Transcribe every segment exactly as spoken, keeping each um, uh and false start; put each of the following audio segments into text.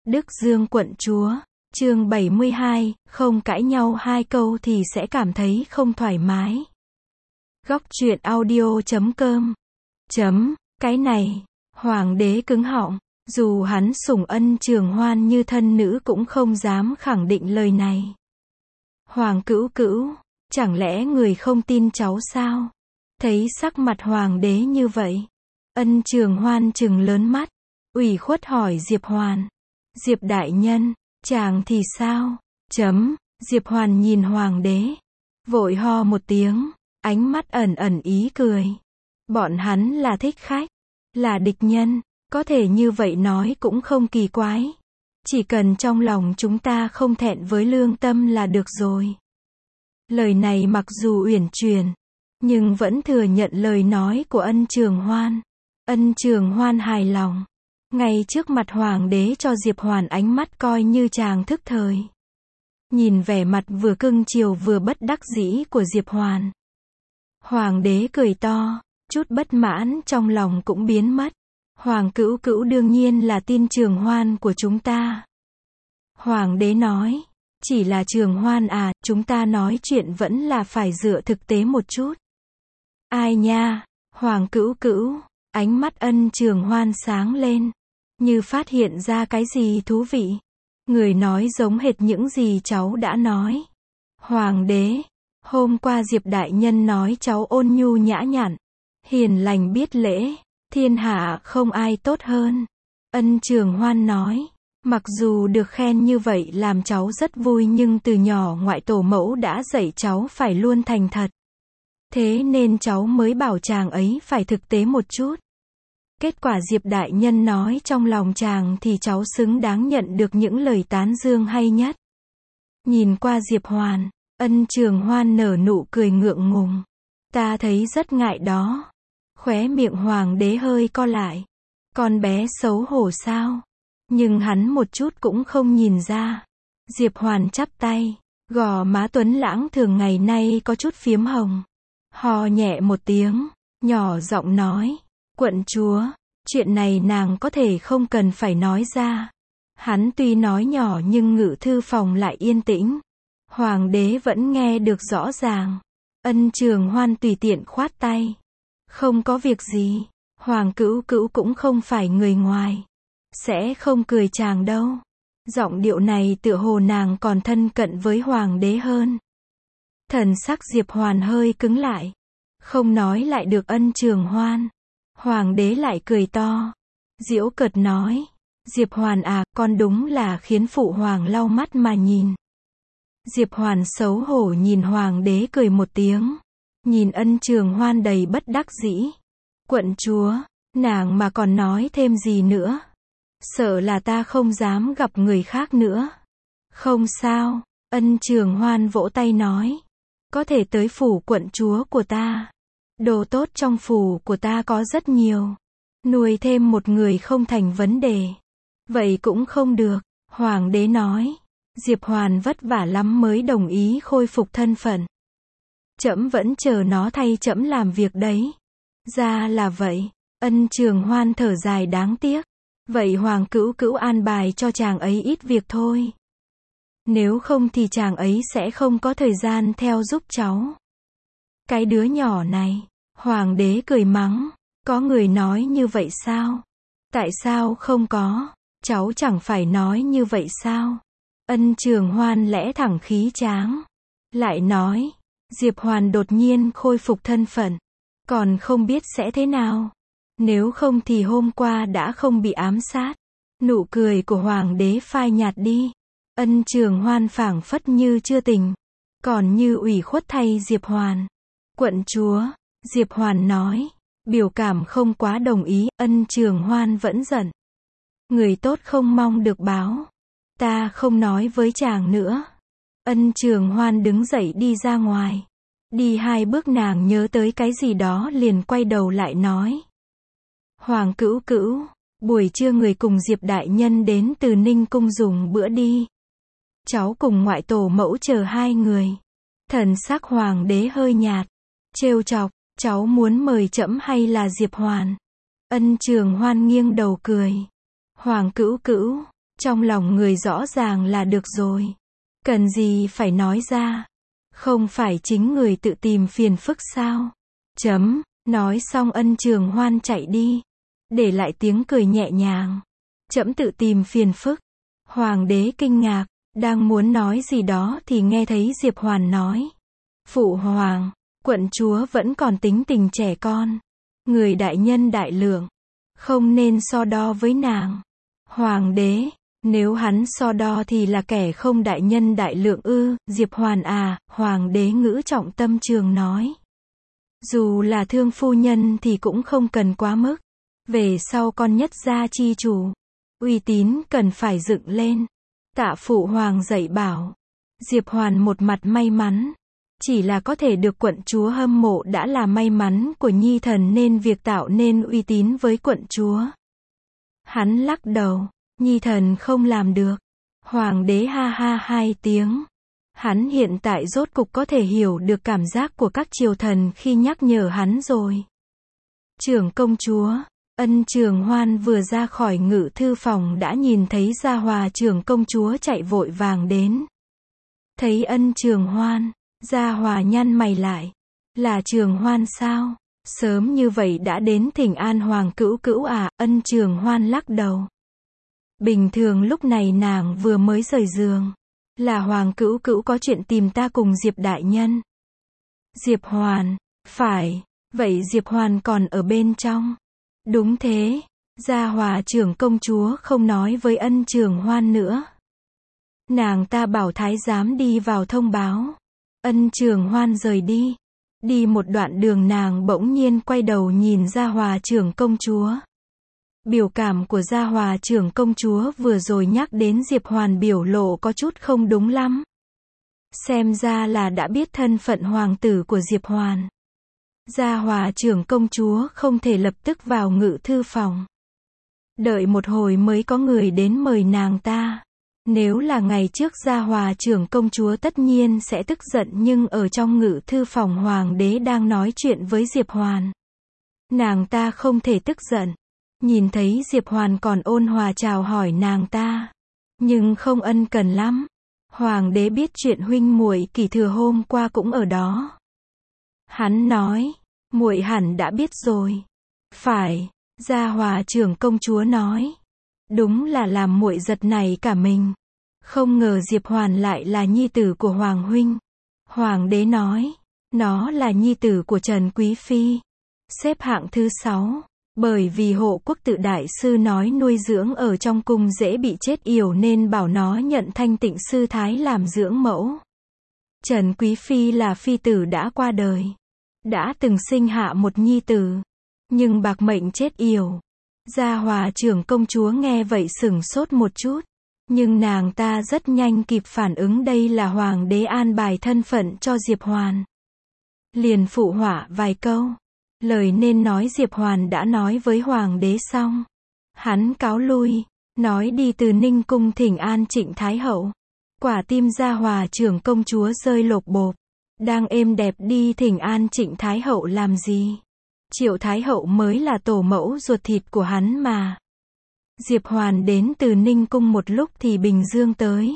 Đức Dương quận chúa, chương bảy mươi hai, không cãi nhau hai câu thì sẽ cảm thấy không thoải mái. Góc truyện audio chấm com chấm, cái này, hoàng đế cứng họng, dù hắn sủng Ân Trường Hoan như thân nữ cũng không dám khẳng định lời này. Hoàng cữu cữu, chẳng lẽ người không tin cháu sao? Thấy sắc mặt hoàng đế như vậy, Ân Trường Hoan trừng lớn mắt, ủy khuất hỏi Diệp Hoàn. Diệp đại nhân, chàng thì sao? Chấm, Diệp Hoàn nhìn hoàng đế, vội ho một tiếng, ánh mắt ẩn ẩn ý cười. Bọn hắn là thích khách, là địch nhân, có thể như vậy nói cũng không kỳ quái. Chỉ cần trong lòng chúng ta không thẹn với lương tâm là được rồi. Lời này mặc dù uyển chuyển, nhưng vẫn thừa nhận lời nói của Ân Trường Hoan. Ân Trường Hoan hài lòng, ngay trước mặt hoàng đế cho Diệp Hoàn ánh mắt coi như chàng thức thời. Nhìn vẻ mặt vừa cưng chiều vừa bất đắc dĩ của Diệp Hoàn, hoàng đế cười to, chút bất mãn trong lòng cũng biến mất. Hoàng cữu cữu đương nhiên là tin Trường Hoan của chúng ta. Hoàng đế nói, chỉ là Trường Hoan à, chúng ta nói chuyện vẫn là phải dựa thực tế một chút. Ai nha, Hoàng cữu cữu, ánh mắt Ân Trường Hoan sáng lên, như phát hiện ra cái gì thú vị. Người nói giống hệt những gì cháu đã nói. Hoàng đế, hôm qua Diệp đại nhân nói cháu ôn nhu nhã nhặn, hiền lành biết lễ, thiên hạ không ai tốt hơn. Ân Trường Hoan nói, mặc dù được khen như vậy làm cháu rất vui nhưng từ nhỏ ngoại tổ mẫu đã dạy cháu phải luôn thành thật. Thế nên cháu mới bảo chàng ấy phải thực tế một chút. Kết quả Diệp đại nhân nói trong lòng chàng thì cháu xứng đáng nhận được những lời tán dương hay nhất. Nhìn qua Diệp Hoàn, Ân Trường Hoan nở nụ cười ngượng ngùng. Ta thấy rất ngại đó. Khóe miệng hoàng đế hơi co lại. Con bé xấu hổ sao? Nhưng hắn một chút cũng không nhìn ra. Diệp Hoàn chắp tay, gò má tuấn lãng thường ngày nay có chút phiếm hồng. Hò nhẹ một tiếng, nhỏ giọng nói, quận chúa, chuyện này nàng có thể không cần phải nói ra. Hắn tuy nói nhỏ nhưng ngự thư phòng lại yên tĩnh. Hoàng đế vẫn nghe được rõ ràng. Ân Trường Hoan tùy tiện khoát tay. Không có việc gì, Hoàng cữu cữu cũng không phải người ngoài. Sẽ không cười chàng đâu. Giọng điệu này tựa hồ nàng còn thân cận với hoàng đế hơn. Thần sắc Diệp Hoàn hơi cứng lại. Không nói lại được Ân Trường Hoan. Hoàng đế lại cười to. Giễu cợt nói. Diệp Hoàn à, con đúng là khiến phụ hoàng lau mắt mà nhìn. Diệp Hoàn xấu hổ nhìn hoàng đế cười một tiếng. Nhìn Ân Trường Hoan đầy bất đắc dĩ. Quận chúa, nàng mà còn nói thêm gì nữa. Sợ là ta không dám gặp người khác nữa. Không sao, Ân Trường Hoan vỗ tay nói. Có thể tới phủ quận chúa của ta. Đồ tốt trong phủ của ta có rất nhiều. Nuôi thêm một người không thành vấn đề. Vậy cũng không được, hoàng đế nói. Diệp Hoàn vất vả lắm mới đồng ý khôi phục thân phận. Trẫm vẫn chờ nó thay trẫm làm việc đấy. Ra là vậy. Ân Trường Hoan thở dài đáng tiếc. Vậy hoàng cữu cữu an bài cho chàng ấy ít việc thôi. Nếu không thì chàng ấy sẽ không có thời gian theo giúp cháu. Cái đứa nhỏ này. Hoàng đế cười mắng. Có người nói như vậy sao? Tại sao không có? Cháu chẳng phải nói như vậy sao? Ân Trường Hoan lẽ thẳng khí tráng. Lại nói. Diệp Hoàn đột nhiên khôi phục thân phận. Còn không biết sẽ thế nào. Nếu không thì hôm qua đã không bị ám sát. Nụ cười của hoàng đế phai nhạt đi. Ân Trường Hoan phảng phất như chưa tỉnh. Còn như ủy khuất thay Diệp Hoàn. Quận chúa, Diệp Hoàn nói. Biểu cảm không quá đồng ý. Ân Trường Hoan vẫn giận. Người tốt không mong được báo. Ta không nói với chàng nữa. Ân Trường Hoan đứng dậy đi ra ngoài. Đi hai bước nàng nhớ tới cái gì đó liền quay đầu lại nói. Hoàng cữu cữu, buổi trưa người cùng Diệp đại nhân đến từ Ninh cung dùng bữa đi. Cháu cùng ngoại tổ mẫu chờ hai người. Thần sắc hoàng đế hơi nhạt. Trêu chọc, cháu muốn mời trẫm hay là Diệp Hoàn? Ân Trường Hoan nghiêng đầu cười. Hoàng cữu cữu, Trong lòng người rõ ràng là được rồi. Cần gì phải nói ra. Không phải chính người tự tìm phiền phức sao? Chấm, nói xong Ân Trường Hoan chạy đi. Để lại tiếng cười nhẹ nhàng. Trẫm tự tìm phiền phức. Hoàng đế kinh ngạc, đang muốn nói gì đó thì nghe thấy Diệp Hoàn nói. Phụ hoàng, quận chúa vẫn còn tính tình trẻ con. Người đại nhân đại lượng. Không nên so đo với nàng. Hoàng đế, nếu hắn so đo thì là kẻ không đại nhân đại lượng ư, Diệp Hoàn à, hoàng đế ngữ trọng tâm trường nói. Dù là thương phu nhân thì cũng không cần quá mức. Về sau con nhất gia chi chủ. Uy tín cần phải dựng lên. Tạ phụ hoàng dạy bảo. Diệp Hoàn một mặt may mắn. Chỉ là có thể được quận chúa hâm mộ đã là may mắn của nhi thần nên việc tạo nên uy tín với quận chúa. Hắn lắc đầu. Nhi thần không làm được. Hoàng đế ha ha hai tiếng. Hắn hiện tại rốt cục có thể hiểu được cảm giác của các triều thần khi nhắc nhở hắn rồi. Trưởng công chúa, Ân Trường Hoan vừa ra khỏi ngự thư phòng đã nhìn thấy Gia Hòa trưởng công chúa chạy vội vàng đến. Thấy Ân Trường Hoan, Gia Hòa nhăn mày lại. Là Trường Hoan sao? Sớm như vậy đã đến thỉnh an Hoàng cữu cữu à? Ân Trường Hoan lắc đầu. Bình thường lúc này nàng vừa mới rời giường. Là Hoàng cữu cữu có chuyện tìm ta cùng Diệp đại nhân. Diệp Hoàn, phải, vậy Diệp Hoàn còn ở bên trong. Đúng thế, Gia Hòa trưởng công chúa không nói với Ân Trường Hoan nữa. Nàng ta bảo thái giám đi vào thông báo. Ân Trường Hoan rời đi. Đi một đoạn đường nàng bỗng nhiên quay đầu nhìn Gia Hòa trưởng công chúa. Biểu cảm của Gia Hòa trưởng công chúa vừa rồi nhắc đến Diệp Hoàn biểu lộ có chút không đúng lắm. Xem ra là đã biết thân phận hoàng tử của Diệp Hoàn. Gia Hòa trưởng công chúa không thể lập tức vào ngự thư phòng. Đợi một hồi mới có người đến mời nàng ta. Nếu là ngày trước Gia Hòa trưởng công chúa tất nhiên sẽ tức giận, nhưng ở trong ngự thư phòng hoàng đế đang nói chuyện với Diệp Hoàn. Nàng ta không thể tức giận. Nhìn thấy Diệp Hoàn còn ôn hòa chào hỏi nàng ta. Nhưng không ân cần lắm. Hoàng đế biết chuyện huynh muội Kỷ Thừa hôm qua cũng ở đó. Hắn nói, muội hẳn đã biết rồi. Phải, Gia Hòa trưởng công chúa nói. Đúng là làm muội giật nảy cả mình. Không ngờ Diệp Hoàn lại là nhi tử của Hoàng huynh. Hoàng đế nói, nó là nhi tử của Trần Quý Phi. Xếp hạng thứ sáu. Bởi vì Hộ Quốc Tự đại sư nói nuôi dưỡng ở trong cung dễ bị chết yểu nên bảo nó nhận Thanh Tịnh sư thái làm dưỡng mẫu. Trần Quý Phi là phi tử đã qua đời. Đã từng sinh hạ một nhi tử. Nhưng bạc mệnh chết yểu. Gia Hòa trưởng công chúa nghe vậy sửng sốt một chút. Nhưng nàng ta rất nhanh kịp phản ứng đây là hoàng đế an bài thân phận cho Diệp Hoàn. Liền phụ họa vài câu. Lời nên nói Diệp Hoàn đã nói với hoàng đế xong. Hắn cáo lui, nói đi từ Ninh cung thỉnh an Trịnh Thái Hậu. Quả tim Gia Hòa trưởng công chúa rơi lột bột. Đang êm đẹp đi thỉnh an Trịnh Thái Hậu làm gì? Triệu Thái Hậu mới là tổ mẫu ruột thịt của hắn mà. Diệp Hoàn đến từ Ninh cung một lúc thì Bình Dương tới.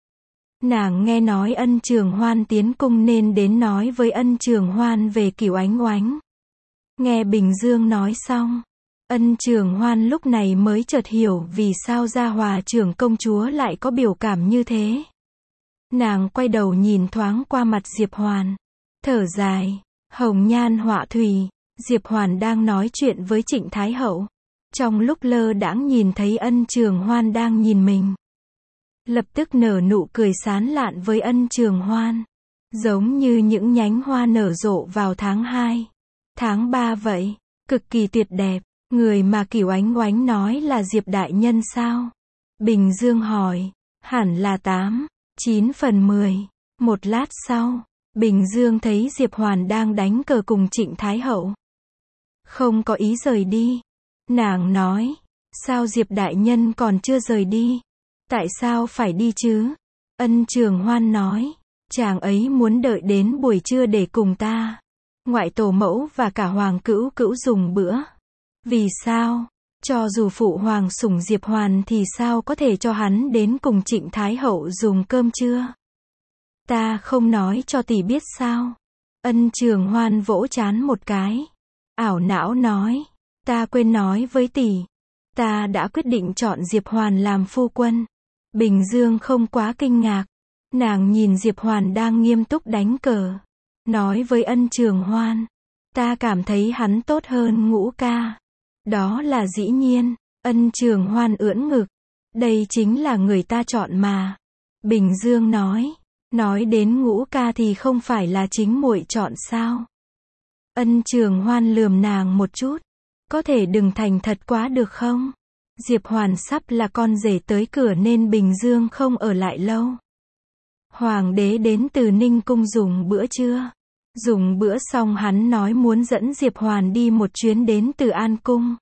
Nàng nghe nói Ân Trường Hoan tiến cung nên đến nói với Ân Trường Hoan về Cửu Ánh Oánh. Nghe Bình Dương nói xong, Ân Trường Hoan lúc này mới chợt hiểu vì sao Gia Hòa trưởng công chúa lại có biểu cảm như thế. Nàng quay đầu nhìn thoáng qua mặt Diệp Hoàn, thở dài, hồng nhan họa thủy. Diệp Hoàn đang nói chuyện với Trịnh Thái Hậu. Trong lúc lơ đãng nhìn thấy Ân Trường Hoan đang nhìn mình. Lập tức nở nụ cười sán lạn với Ân Trường Hoan. Giống như những nhánh hoa nở rộ vào tháng hai. Tháng ba vậy. Cực kỳ tuyệt đẹp. Người mà Cửu Ánh Oánh nói là Diệp đại nhân sao? Bình Dương hỏi. Hẳn là tám, chín phần mười. Một lát sau, Bình Dương thấy Diệp Hoàn đang đánh cờ cùng Trịnh Thái Hậu. Không có ý rời đi. Nàng nói, sao Diệp đại nhân còn chưa rời đi? Tại sao phải đi chứ? Ân Trường Hoan nói, chàng ấy muốn đợi đến buổi trưa để cùng ta, ngoại tổ mẫu và cả Hoàng cữu cữu dùng bữa. Vì sao? Cho dù phụ hoàng sủng Diệp Hoàn thì sao có thể cho hắn đến cùng Trịnh Thái Hậu dùng cơm trưa? Ta không nói cho tỷ biết sao? Ân Trường Hoan vỗ trán một cái. Ảo não nói. Ta quên nói với tỷ. Ta đã quyết định chọn Diệp Hoàn làm phu quân. Bình Dương không quá kinh ngạc. Nàng nhìn Diệp Hoàn đang nghiêm túc đánh cờ. Nói với Ân Trường Hoan. Ta cảm thấy hắn tốt hơn Ngũ ca. Đó là dĩ nhiên. Ân Trường Hoan ưỡn ngực. Đây chính là người ta chọn mà. Bình Dương nói. Nói đến Ngũ ca thì không phải là chính muội chọn sao? Ân Trường Hoan lườm nàng một chút. Có thể đừng thành thật quá được không? Diệp Hoàn sắp là con rể tới cửa nên Bình Dương không ở lại lâu. Hoàng đế đến từ Ninh Cung dùng bữa trưa. Dùng bữa xong hắn nói muốn dẫn Diệp Hoàn đi một chuyến đến Từ An Cung.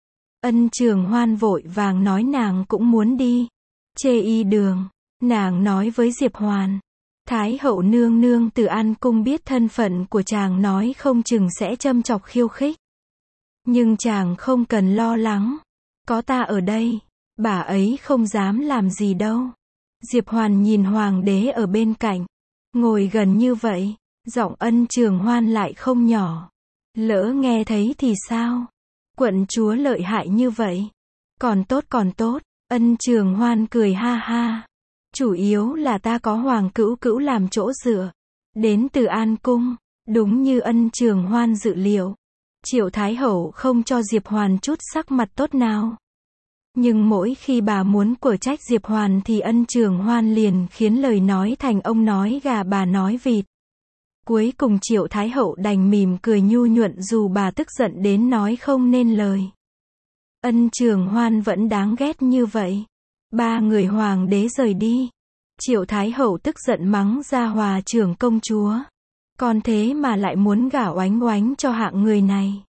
Ân Trường Hoan vội vàng nói nàng cũng muốn đi. Chê y đường. Nàng nói với Diệp Hoàn. Thái hậu nương nương Từ An Cung biết thân phận của chàng nói không chừng sẽ châm chọc khiêu khích. Nhưng chàng không cần lo lắng. Có ta ở đây. Bà ấy không dám làm gì đâu. Diệp Hoàn nhìn hoàng đế ở bên cạnh. Ngồi gần như vậy. Giọng Ân Trường Hoan lại không nhỏ. Lỡ nghe thấy thì sao? Quận chúa lợi hại như vậy. Còn tốt còn tốt. Ân Trường Hoan cười ha ha. Chủ yếu là ta có Hoàng Cữu Cữu làm chỗ dựa. Đến Từ An Cung. Đúng như Ân Trường Hoan dự liệu. Triệu Thái Hậu không cho Diệp Hoàn chút sắc mặt tốt nào. Nhưng mỗi khi bà muốn của trách Diệp Hoàn thì Ân Trường Hoan liền khiến lời nói thành ông nói gà bà nói vịt. Cuối cùng Triệu Thái Hậu đành mỉm cười nhu nhuận dù bà tức giận đến nói không nên lời. Ân Trường Hoan vẫn đáng ghét như vậy. Ba người hoàng đế rời đi. Triệu Thái Hậu tức giận mắng Gia Hòa trưởng công chúa. Con thế mà lại muốn gả Oánh Oánh cho hạng người này.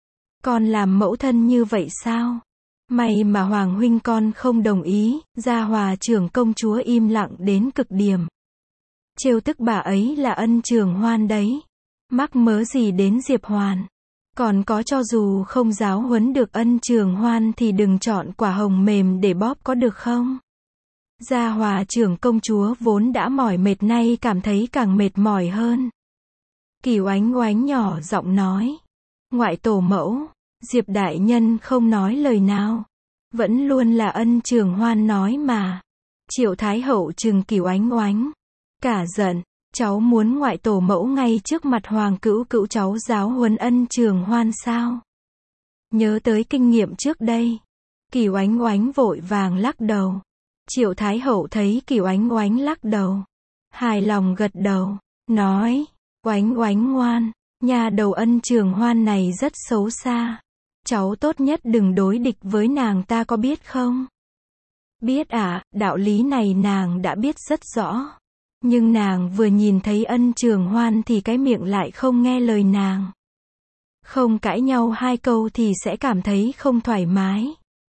Con làm mẫu thân như vậy sao? May mà Hoàng huynh con không đồng ý. Gia Hòa trưởng công chúa im lặng đến cực điểm. Trêu tức bà ấy là Ân Trường Hoan đấy. Mắc mớ gì đến Diệp Hoàn. Còn có cho dù không giáo huấn được Ân Trường Hoan thì đừng chọn quả hồng mềm để bóp có được không? Gia Hòa trưởng công chúa vốn đã mỏi mệt nay cảm thấy càng mệt mỏi hơn. Kỳ Oánh Oánh nhỏ giọng nói. Ngoại tổ mẫu, Diệp đại nhân không nói lời nào. Vẫn luôn là Ân Trường Hoan nói mà. Triệu Thái Hậu trừng Kỳ Oánh Oánh. Cả giận, cháu muốn ngoại tổ mẫu ngay trước mặt Hoàng Cữu Cữu cháu giáo huấn Ân Trường Hoan sao? Nhớ tới kinh nghiệm trước đây. Kỳ Oánh Oánh vội vàng lắc đầu. Triệu Thái Hậu thấy Kỳ Oánh Oánh lắc đầu. Hài lòng gật đầu. Nói. Oánh Oánh ngoan. Nhà đầu Ân Trường Hoan này rất xấu xa. Cháu tốt nhất đừng đối địch với nàng ta có biết không? Biết ạ, à, đạo lý này nàng đã biết rất rõ. Nhưng nàng vừa nhìn thấy Ân Trường Hoan thì cái miệng lại không nghe lời nàng. Không cãi nhau hai câu thì sẽ cảm thấy không thoải mái.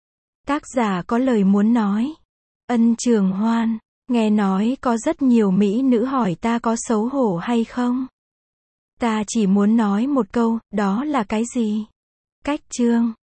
Tác giả có lời muốn nói. Ân Trường Hoan, nghe nói có rất nhiều mỹ nữ hỏi ta có xấu hổ hay không? Ta chỉ muốn nói một câu, đó là cái gì? Cách chương.